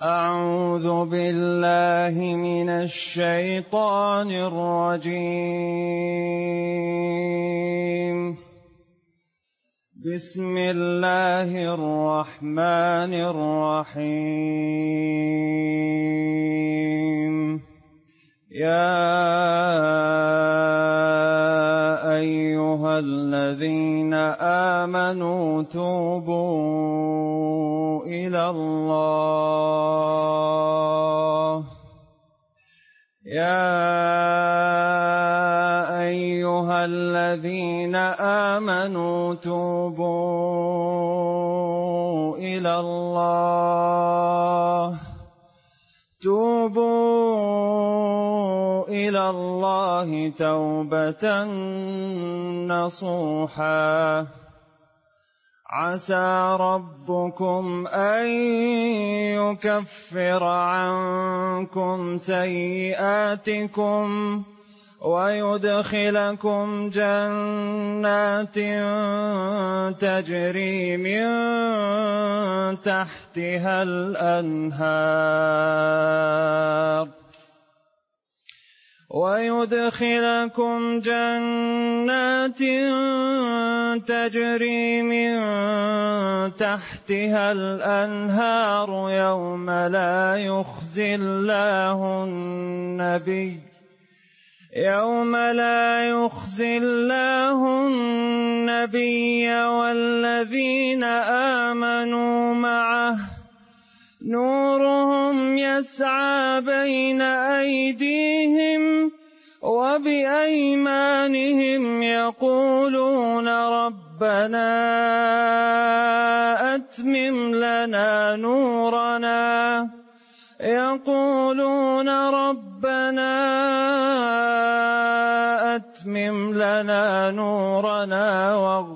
أعوذ بالله من الشيطان الرجيم. بسم الله الرحمن الرحيم. يا أيها الذين آمنوا توبوا إلى الله يا أيها الذين آمنوا توبوا إلى الله توبة نصوحا عسى ربكم أن يكفر عنكم سيئاتكم ويدخلكم جنات تجري من تحتها الأنهار يوم لا يخزي الله النبي والذين آمنوا معه نورهم يسعى بين أيديهم وبأيمانهم يقولون ربنا أتمم لنا نورنا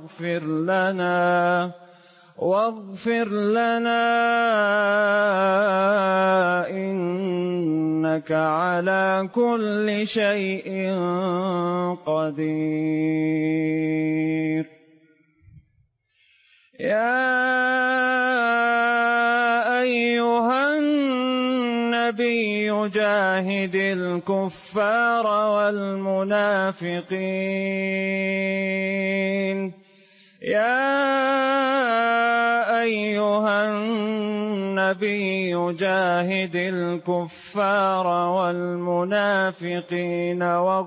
واغفر لنا إنك على كل شيء قدير. يا أيها النبي جاهد الكفار والمنافقين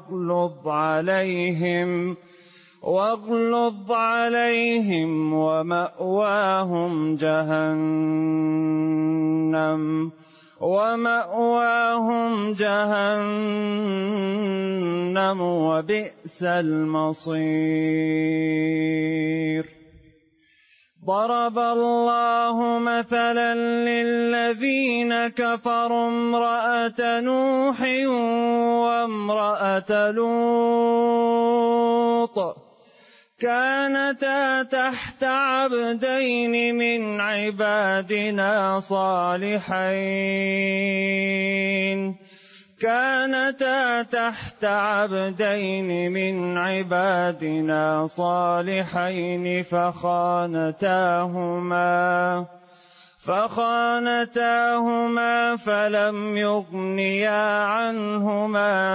واغلظ عليهم ومأواهم جهنم وبئس المصير. ضرب الله مثلا للذين كفروا امرأة نوح وامرأة لوط كانتا تحت عبدين من عبادنا صالحين فخانتاهما فلم يغنيا عنهما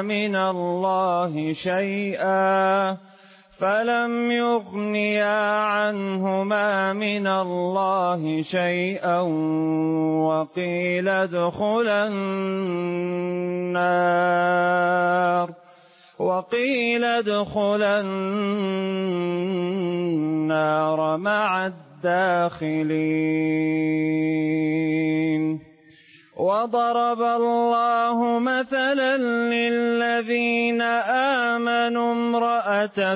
من الله شيئا وقيل ادخلا النار مع الداخلين. وضرب الله مثلا للذين آمنوا امرأة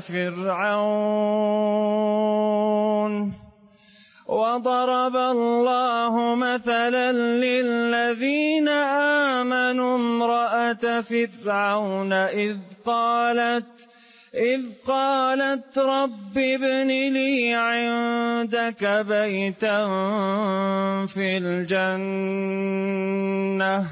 فرعون إذ قالت رب ابن لي عندك بيتا في الجنة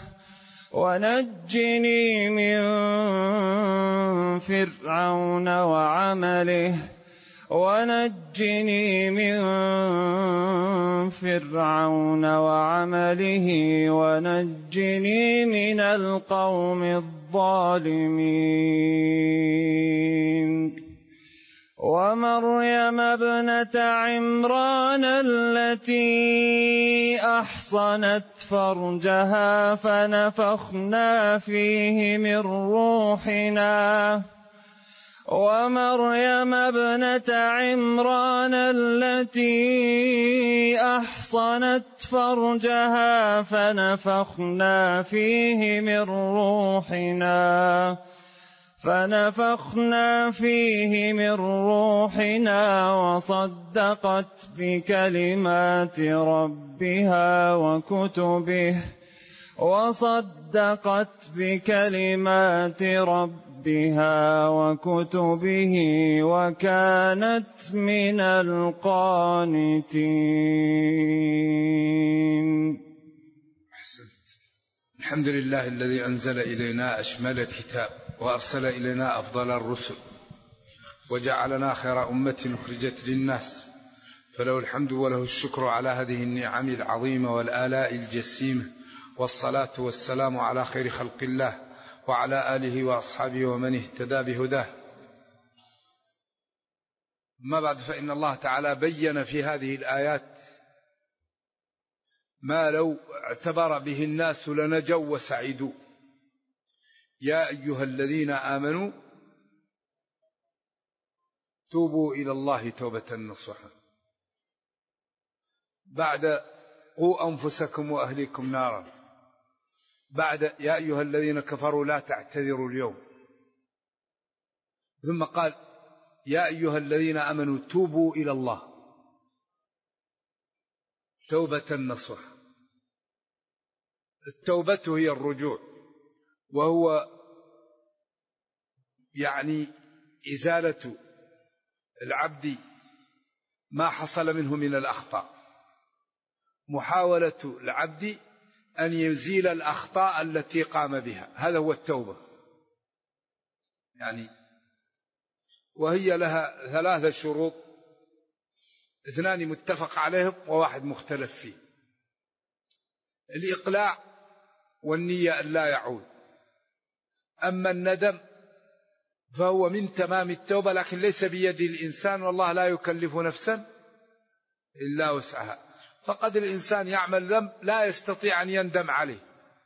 ونجني من فرعون ونجني من فرعون وعمله ونجني من القوم الظالمين ومريم ابنة عمران التي أحصنت فرجها فنفخنا فيه من روحنا ومريم ابنة عمران التي أحصنت فرجها فنفخنا فيه من روحنا وصدقت بكلمات ربها وكتبه وكانت من القانتين. أحسنت. الحمد لله الذي أنزل إلينا أشمل الكتاب وأرسل إلينا أفضل الرسل وجعلنا خير أمة أخرجت للناس، فله الحمد وله الشكر على هذه النعم العظيمة والآلاء الجسيمة، والصلاة والسلام على خير خلق الله وعلى آله وأصحابه ومن اهتدى بهداه. ما بعد، فإن الله تعالى بين في هذه الآيات ما لو اعتبر به الناس لنجوا وسعدوا. يا أيها الذين آمنوا توبوا إلى الله توبة نصوحا. بعد قوا أنفسكم وأهليكم نارا، بعد يا أيها الذين كفروا لا تعتذروا اليوم، ثم قال يا أيها الذين آمنوا توبوا إلى الله توبة نصوحا. التوبة هي الرجوع، وهو يعني إزالة العبد ما حصل منه من الأخطاء، محاولة العبد أن يزيل الأخطاء التي قام بها، هذا هو التوبة يعني. وهي لها 3 شروط، 2 متفق عليهم و1 مختلف فيه. الإقلاع والنية أن لا يعود. أما الندم فهو من تمام التوبة، لكن ليس بيد الإنسان، والله لا يكلف نفسا إلا وسعها. فقد الإنسان يعمل ذنب لا يستطيع أن يندم عليه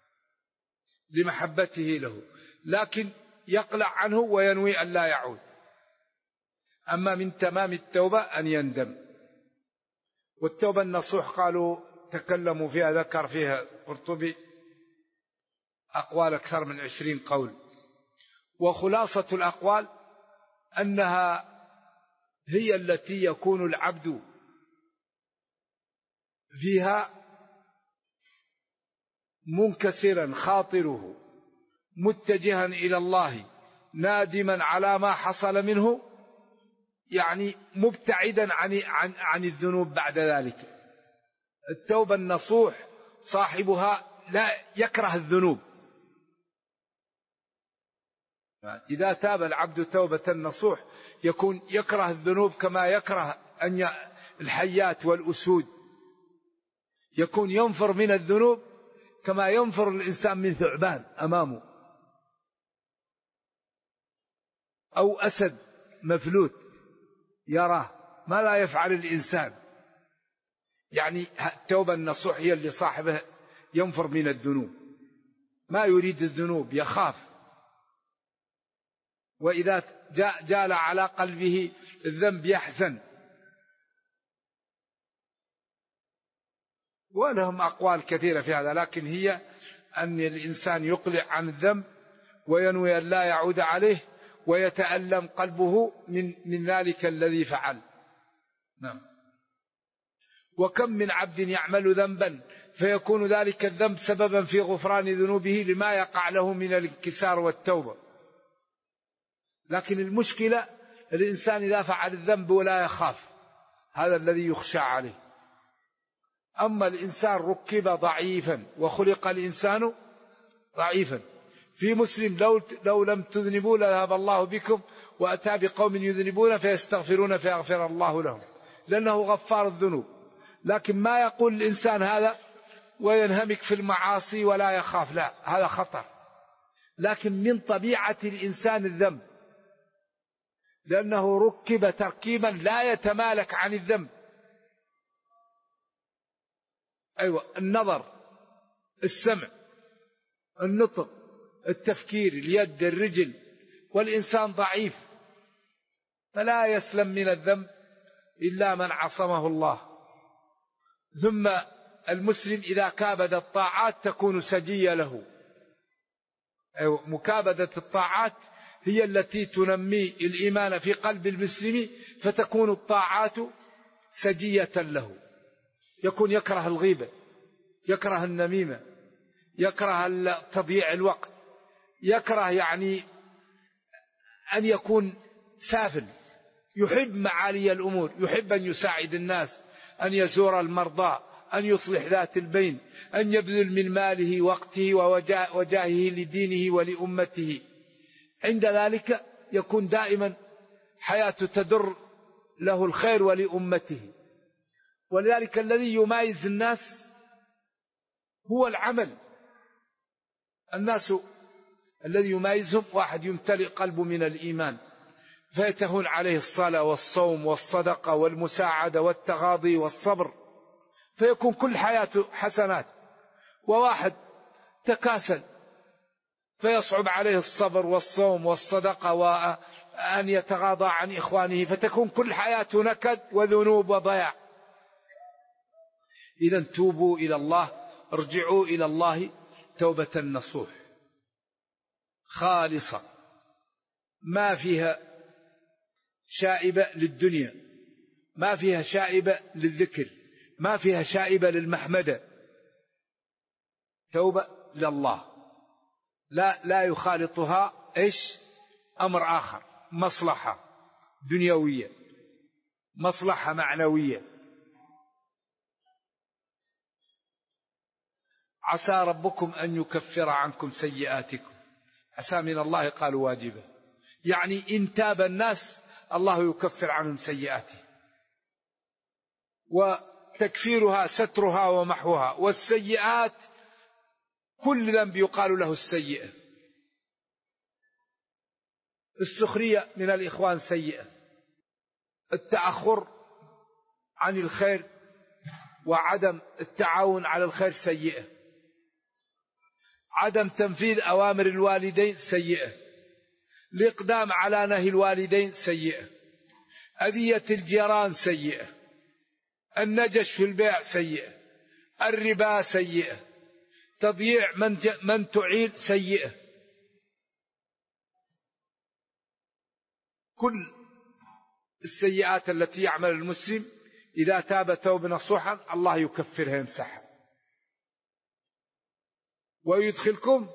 لمحبته له، لكن يقلع عنه وينوي أن لا يعود. أما من تمام التوبة أن يندم. والتوبة النصوح قالوا تكلموا فيها، ذكر فيها قرطبي أقوال أكثر من 20 قول، وخلاصة الأقوال أنها هي التي يكون العبد فيها منكسرا خاطره متجها إلى الله نادما على ما حصل منه، يعني مبتعدا عن الذنوب بعد ذلك. التوبة النصوح صاحبها لا يكره الذنوب. إذا تاب العبد توبة نصوح يكون يكره الذنوب كما يكره أن الحيات والأسود، يكون ينفر من الذنوب كما ينفر الإنسان من ثعبان أمامه أو أسد مفلوت يراه ما لا يفعل الإنسان. يعني التوبة النصوح هي اللي صاحبه ينفر من الذنوب، ما يريد الذنوب، يخاف. وإذا جال على قلبه الذنب يحزن. ولهم أقوال كثيرة في هذا، لكن هي أن الإنسان يقلع عن الذنب وينوي أن لا يعود عليه ويتألم قلبه من ذلك الذي فعل. نعم. وكم من عبد يعمل ذنبا فيكون ذلك الذنب سببا في غفران ذنوبه لما يقع له من الانكسار والتوبة. لكن المشكلة الإنسان إذا فعل الذنب ولا يخاف، هذا الذي يخشى عليه. أما الإنسان ركب ضعيفا وخلق الإنسان ضعيفا، في مسلم لو لم تذنبوا لذهب الله بكم وأتى بقوم يذنبون فيستغفرون فيغفر الله لهم، لأنه غفار الذنوب. لكن ما يقول الإنسان هذا وينهمك في المعاصي ولا يخاف، لا، هذا خطر. لكن من طبيعة الإنسان الذنب، لأنه ركب تركيبا لا يتمالك عن الذنب. أيوة، النظر، السمع، النطق، التفكير، اليد، الرجل، والإنسان ضعيف، فلا يسلم من الذنب إلا من عصمه الله. ثم المسلم إذا كابد الطاعات تكون سجية له. أيوة، مكابدة الطاعات هي التي تنمي الإيمان في قلب المسلم، فتكون الطاعات سجية له. يكون يكره الغيبة، يكره النميمة، يكره تضييع الوقت، يكره يعني أن يكون سافل، يحب معالي الأمور، يحب أن يساعد الناس، أن يزور المرضى، أن يصلح ذات البين، أن يبذل من ماله وقته وجاهه لدينه ولأمته. عند ذلك يكون دائما حياته تدر له الخير ولأمته. ولذلك الذي يمايز الناس هو العمل. الناس الذي يمايزهم واحد يمتلئ قلبه من الإيمان فيتهون عليه الصلاة والصوم والصدقة والمساعدة والتغاضي والصبر، فيكون كل حياته حسنات. وواحد تكاسل فيصعب عليه الصبر والصوم والصدقة وأن يتغاضى عن إخوانه، فتكون كل حياته نكد وذنوب وضياع. إذن توبوا إلى الله، ارجعوا إلى الله توبة نصوح خالصة، ما فيها شائبة للدنيا، ما فيها شائبة للذكر، ما فيها شائبة للمحمدة. توبة لله لا يخالطها أمر آخر، مصلحة دنيوية، مصلحة معنوية. عسى ربكم أن يكفر عنكم سيئاتكم. عسى من الله قالوا واجبة، يعني إن تاب الناس الله يكفر عنهم سيئاتهم. وتكفيرها سترها ومحوها. والسيئات كل ذنب يقال له السيئة. السخرية من الإخوان سيئة، التأخر عن الخير وعدم التعاون على الخير سيئة، عدم تنفيذ أوامر الوالدين سيئة، الإقدام على نهي الوالدين سيئة، أذية الجيران سيئة، النجش في البيع سيئة، الربا سيئة، تضييع من تعيل سيئة. كل السيئات التي يعمل المسلم إذا تاب توبة نصوحا الله يكفرها يمسحها ويدخلكم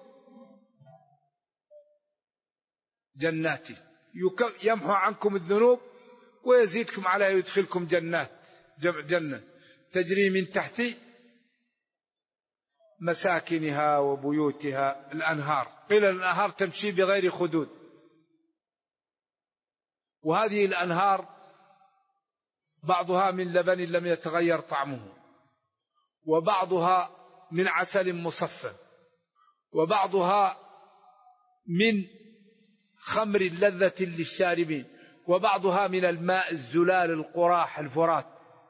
جنات، يمحو عنكم الذنوب ويزيدكم عليها، يدخلكم جنات، جنة تجري من تحت مساكنها وبيوتها الأنهار. قيل الأنهار تمشي بغير خدود، وهذه الأنهار بعضها من لبن لم يتغير طعمه، وبعضها من عسل مصفى، وبعضها من خمر لذة للشاربين، وبعضها من الماء الزلال القراح الفرات.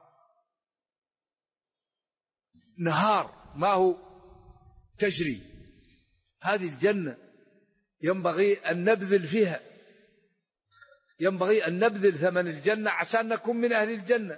نهار ما هو تجري. هذه الجنة ينبغي أن نبذل فيها، ينبغي أن نبذل ثمن الجنة عشان نكون من أهل الجنة.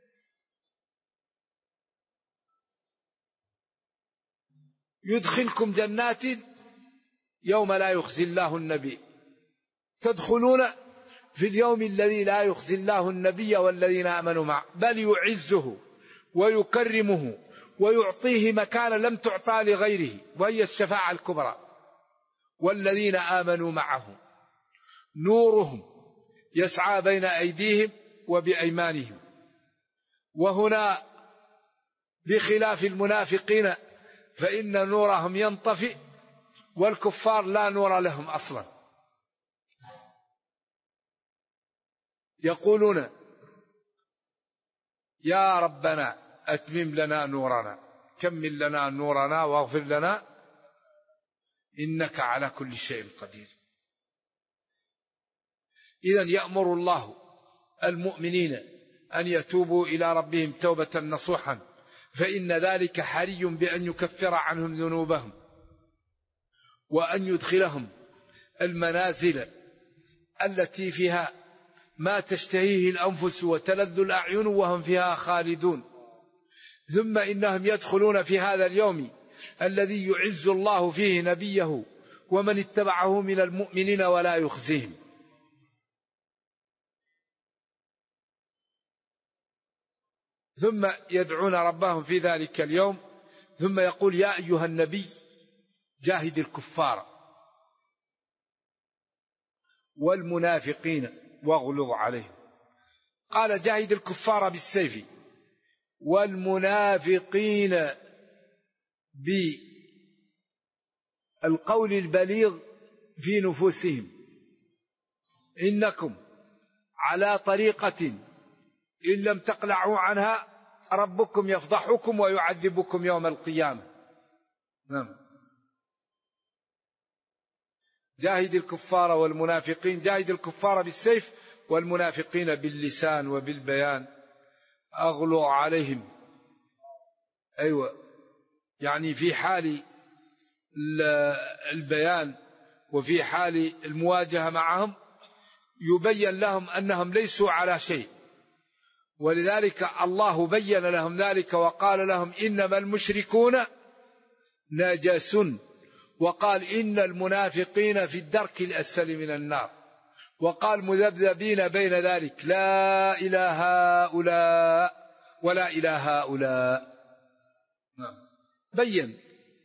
يدخلكم جنات يوم لا يخزي الله النبي، تدخلون في اليوم الذي لا يخزي الله النبي والذين آمنوا معه، بل يعزه ويكرمه ويعطيه مكانا لم تعطى لغيره، وهي الشفاعة الكبرى. والذين آمنوا معه نورهم يسعى بين أيديهم وبأيمانهم. وهنا بخلاف المنافقين فإن نورهم ينطفئ والكفار لا نور لهم أصلا، يقولون يا ربنا أتمم لنا نورنا، كمل لنا نورنا واغفر لنا إنك على كل شيء قدير. إذن يأمر الله المؤمنين أن يتوبوا إلى ربهم توبة نصوحا، فإن ذلك حري بأن يكفر عنهم ذنوبهم وأن يدخلهم المنازل التي فيها ما تشتهيه الأنفس وتلذ الأعين وهم فيها خالدون. ثم إنهم يدخلون في هذا اليوم الذي يعز الله فيه نبيه ومن اتبعه من المؤمنين ولا يخزيهم. ثم يدعون ربهم في ذلك اليوم، ثم يقول يا أيها النبي جاهد الكفار والمنافقين واغلظ عليهم. قال جاهد الكفار بالسيف والمنافقين بالقول البليغ في نفوسهم، إنكم على طريقة إن لم تقلعوا عنها ربكم يفضحكم ويعذبكم يوم القيامة. نعم. جاهد الكفار والمنافقين، جاهد الكفار بالسيف والمنافقين باللسان وبالبيان، أغلظ عليهم. أيوة، يعني في حال البيان وفي حال المواجهة معهم يبين لهم أنهم ليسوا على شيء، ولذلك الله بين لهم ذلك وقال لهم إنما المشركون نجس، وقال إن المنافقين في الدرك الأسفل من النار، وقال مذبذبين بين ذلك لا إله هؤلاء ولا إله هؤلاء. بين،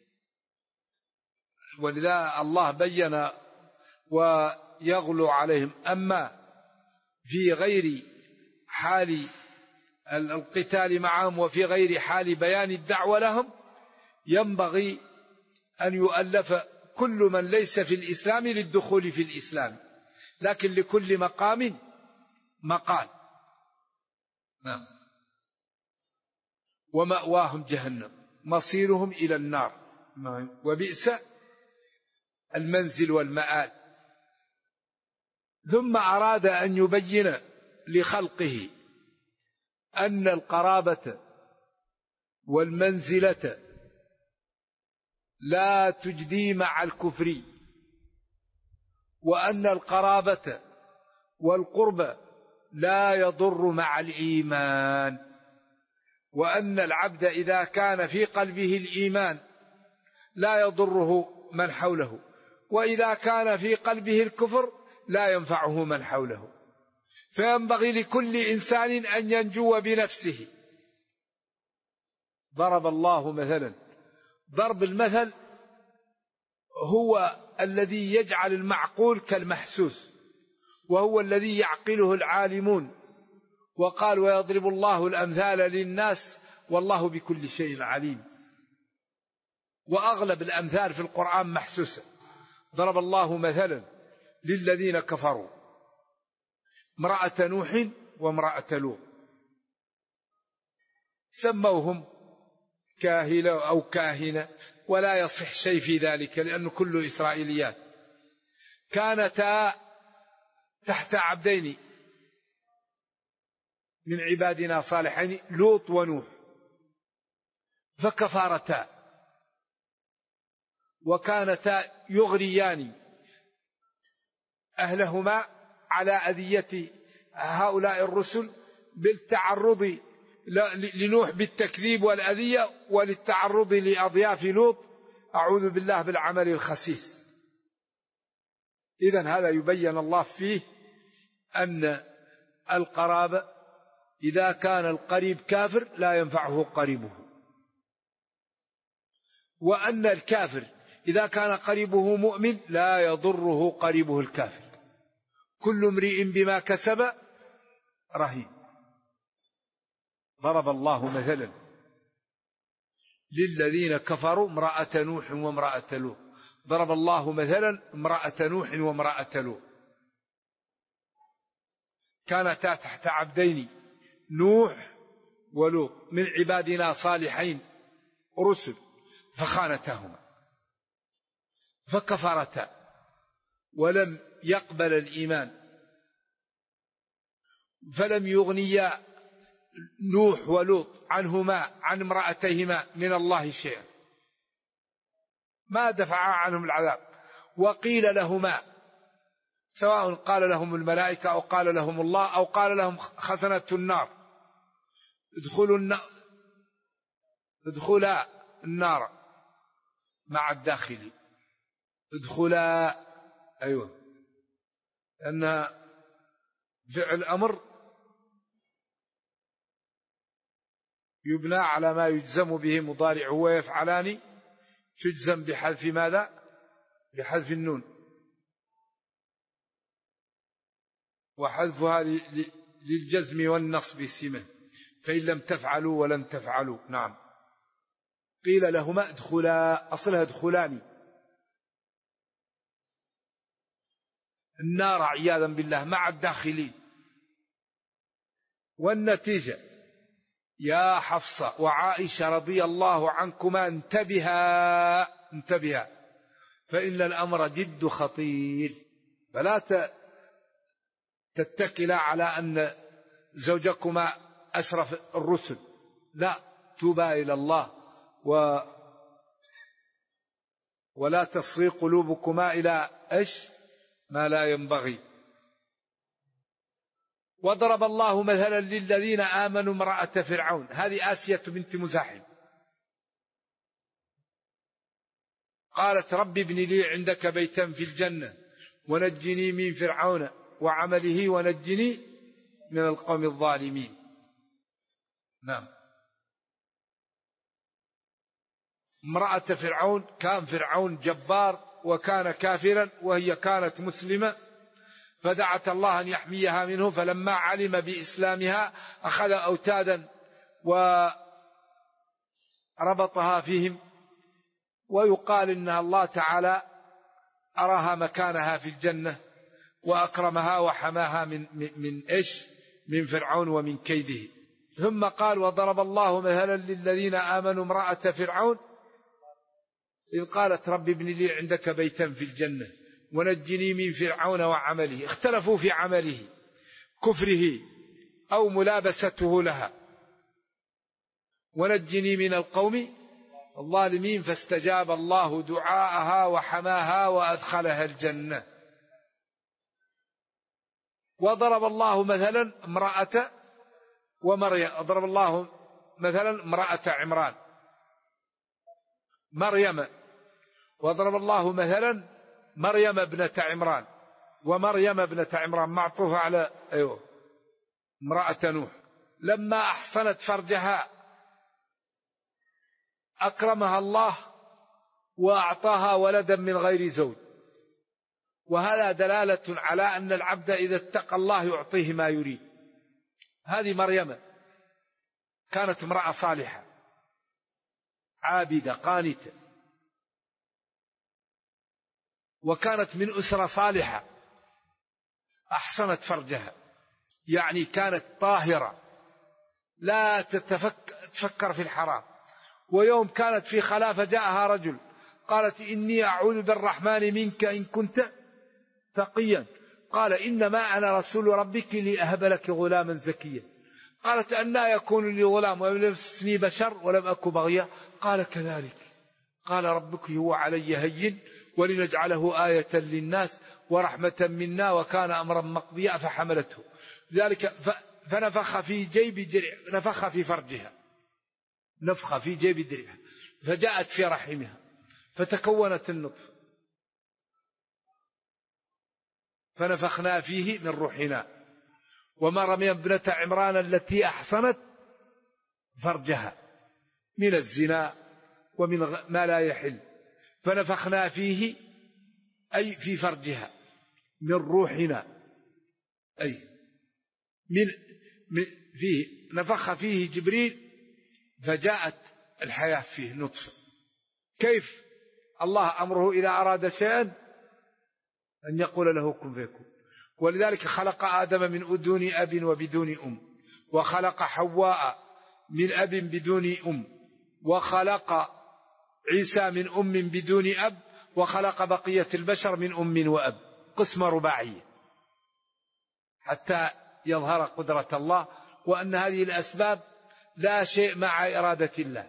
ولذا الله بين ويغلو عليهم. أما في غير حال القتال معهم وفي غير حال بيان الدعوة لهم ينبغي أن يؤلف كل من ليس في الإسلام للدخول في الإسلام، لكن لكل مقام مقال. نعم. ومأواهم جهنم مصيرهم إلى النار وبئس المنزل والمآل. ثم أراد أن يبين لخلقه أن القرابة والمنزلة لا تجدي مع الكفر، وأن القرابة والقرب لا يضر مع الإيمان، وأن العبد إذا كان في قلبه الإيمان لا يضره من حوله، وإذا كان في قلبه الكفر لا ينفعه من حوله. فينبغي لكل إنسان أن ينجو بنفسه. ضرب الله مثلا، ضرب المثل هو الذي يجعل المعقول كالمحسوس، وهو الذي يعقله العالمون. وقال ويضرب الله الأمثال للناس والله بكل شيء عليم. وأغلب الأمثال في القرآن محسوسة. ضرب الله مثلا للذين كفروا امرأة نوح وامرأة لوط، سموهم كاهلة أو كاهنة، ولا يصح شيء في ذلك لأنه كله إسرائيليات. كانتا تحت عبدين من عبادنا صالحين لوط ونوح، فكفرتا، وكانتا يغريان أهلهما على أذية هؤلاء الرسل بالتعرض لنوح بالتكذيب والأذية، وللتعرض لأضياف لوط أعوذ بالله بالعمل الخسيس. إذن هذا يبين الله فيه أن القرابة إذا كان القريب كافر لا ينفعه قريبه، وأن الكافر إذا كان قريبه مؤمن لا يضره قريبه الكافر. كل امرئ بما كسب رهين. ضرب الله مثلا للذين كفروا امرأة نوح وامرأة لوط، ضرب الله مثلا امرأة نوح وامرأة لوط كانتا تحت عبدين نوح ولوط من عبادنا صالحين رسل فخانتهما فكفرتا ولم يقبل الإيمان فلم يغنيا نوح ولوط عنهما عن امرأتيهما من الله شيئا ما دفعا عنهم العذاب. وقيل لهما سواء قال لهم الملائكة أو قال لهم الله أو قال لهم خزنة النار ادخلا النار مع الداخلين ادخلا أيوة لأن فعل أمر يبنى على ما يجزم به مضارع ويفعلان تجزم بحذف ماذا؟ بحذف النون وحذفها للجزم والنصب سمة فإن لم تفعلوا ولن تفعلوا. نعم. قيل لهما ادخلا أصلها ادخلان النار عياذا بالله مع الداخلين. والنتيجة يا حفصة وعائشة رضي الله عنكما انتبها فإن الأمر جد خطير فلا تتكلا على أن زوجكما أشرف الرسل لا توبا إلى الله ولا تصغي قلوبكما إلى ما لا ينبغي. وضرب الله مثلا للذين آمنوا امرأة فرعون هذه آسية بنت مزاحم قالت رب ابن لي عندك بيتا في الجنة ونجني من فرعون وعمله ونجني من القوم الظالمين. نعم. امرأة فرعون كان فرعون جبار وكان كافرا وهي كانت مسلمة فدعت الله أن يحميها منه فلما علم بإسلامها أخذ أوتادا وربطها فيهم ويقال إن الله تعالى أراها مكانها في الجنة وأكرمها وحماها من فرعون ومن كيده. ثم قال وضرب الله مثلا للذين آمنوا امرأة فرعون إذ قالت رب ابن لي عندك بيتا في الجنة ونجني من فرعون وعمله. اختلفوا في عمله كفره أو ملابسته لها. ونجني من القوم الظالمين فاستجاب الله دعاءها وحماها وأدخلها الجنة. وضرب الله مثلا امرأة ومريم ضرب الله مثلا امرأة عمران مريم وضرب الله مثلا مريم ابنة عمران ومريم ابنة عمران معطوفة على امرأة نوح لما أحصنت فرجها أكرمها الله وأعطاها ولدا من غير زوج. وهذا دلالة على أن العبد إذا اتقى الله يعطيه ما يريد. هذه مريم كانت امرأة صالحة عابدة قانتة وكانت من أسرة صالحة أحصنت فرجها يعني كانت طاهرة لا تفكر في الحرام. ويوم كانت في خلافة جاءها رجل قالت إني أعوذ بالرحمن منك إن كنت تقيا قال إنما أنا رسول ربك لأهب لك غلاما زكيا. قالت أنى يكون لي غلام ولم يمسسني بشر ولم أك بغيا قال كذلك قال ربك هو علي هين ولنجعله آية للناس ورحمة منا وكان أمرا مقضيا فحملته ذلك فنفخ في نفخ في فرجها نفخ في جيب درعها فجاءت في رحمها فتكونت النطفة فنفخنا فيه من روحنا. ومريم ابنة عمران التي أحصنت فرجها من الزنا ومن ما لا يحل فنفخنا فيه أي في فرجها من روحنا أي من فيه نفخ فيه جبريل فجاءت الحياة فيه نطفة. كيف الله أمره إذا أراد شيئا أن يقول له كن فيكون. ولذلك خلق آدم من دون أب وبدون أم، وخلق حواء من أب بدون أم، وخلق عيسى من أم بدون أب، وخلق بقية البشر من أم وأب، قسمة رباعية، حتى يظهر قدرة الله، وأن هذه الأسباب لا شيء مع إرادة الله.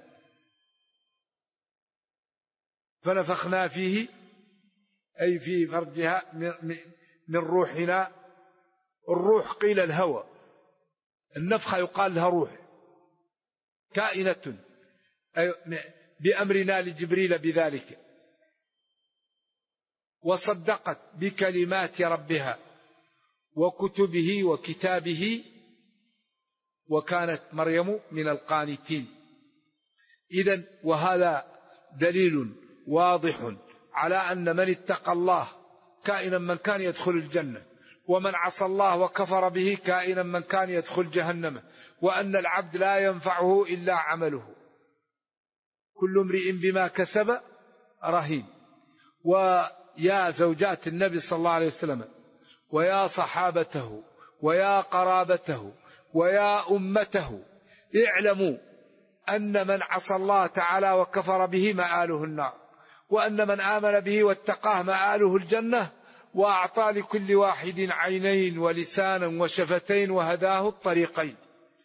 فنفخنا فيه أي في فرجها من روحنا. الروح قيل الهوى، النفخة يقال لها روح كائنة بأمرنا لجبريل بذلك. وصدقت بكلمات ربها وكتبه وكتابه وكانت مريم من القانتين. إذن وهذا دليل واضح على أن من اتقى الله كائنا من كان يدخل الجنة، ومن عصى الله وكفر به كائنا من كان يدخل جهنم، وأن العبد لا ينفعه إلا عمله، كل امرئ بما كسب رهين. ويا زوجات النبي صلى الله عليه وسلم، ويا صحابته، ويا قرابته، ويا أمته، اعلموا أن من عصى الله تعالى وكفر به مآله النار، وأن من آمن به واتقاه مآله الجنة، وأعطى لكل واحد عينين ولسانا وشفتين وهداه الطريقين.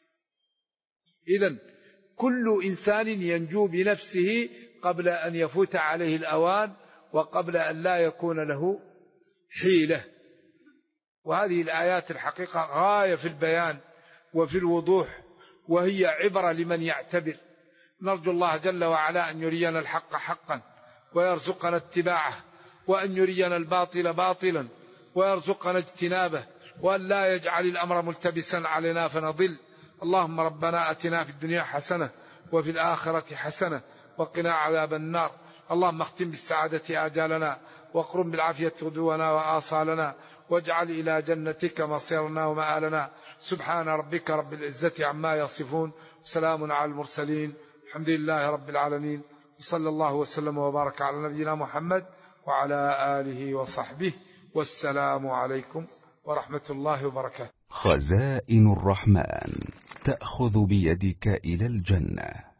إذن كل إنسان ينجو بنفسه قبل أن يفوت عليه الأوان، وقبل أن لا يكون له حيلة. وهذه الآيات الحقيقة غاية في البيان وفي الوضوح، وهي عبرة لمن يعتبر. نرجو الله جل وعلا أن يرينا الحق حقا ويرزقنا اتباعه، وأن يرينا الباطل باطلا ويرزقنا اجتنابه، وأن لا يجعل الأمر ملتبسا علينا فنضل. اللهم ربنا أتنا في الدنيا حسنة وفي الآخرة حسنة وقنا عذاب النار. اللهم اختم بالسعادة آجالنا، واقرم بالعافية غدونا وآصالنا، واجعل إلى جنتك مصيرنا ومآلنا. سبحان ربك رب العزة عما يصفون، سلام على المرسلين، الحمد لله رب العالمين، وصلى الله وسلم وبارك على نبينا محمد وعلى آله وصحبه، والسلام عليكم ورحمة الله وبركاته. خزائن الرحمن تأخذ بيدك إلى الجنة.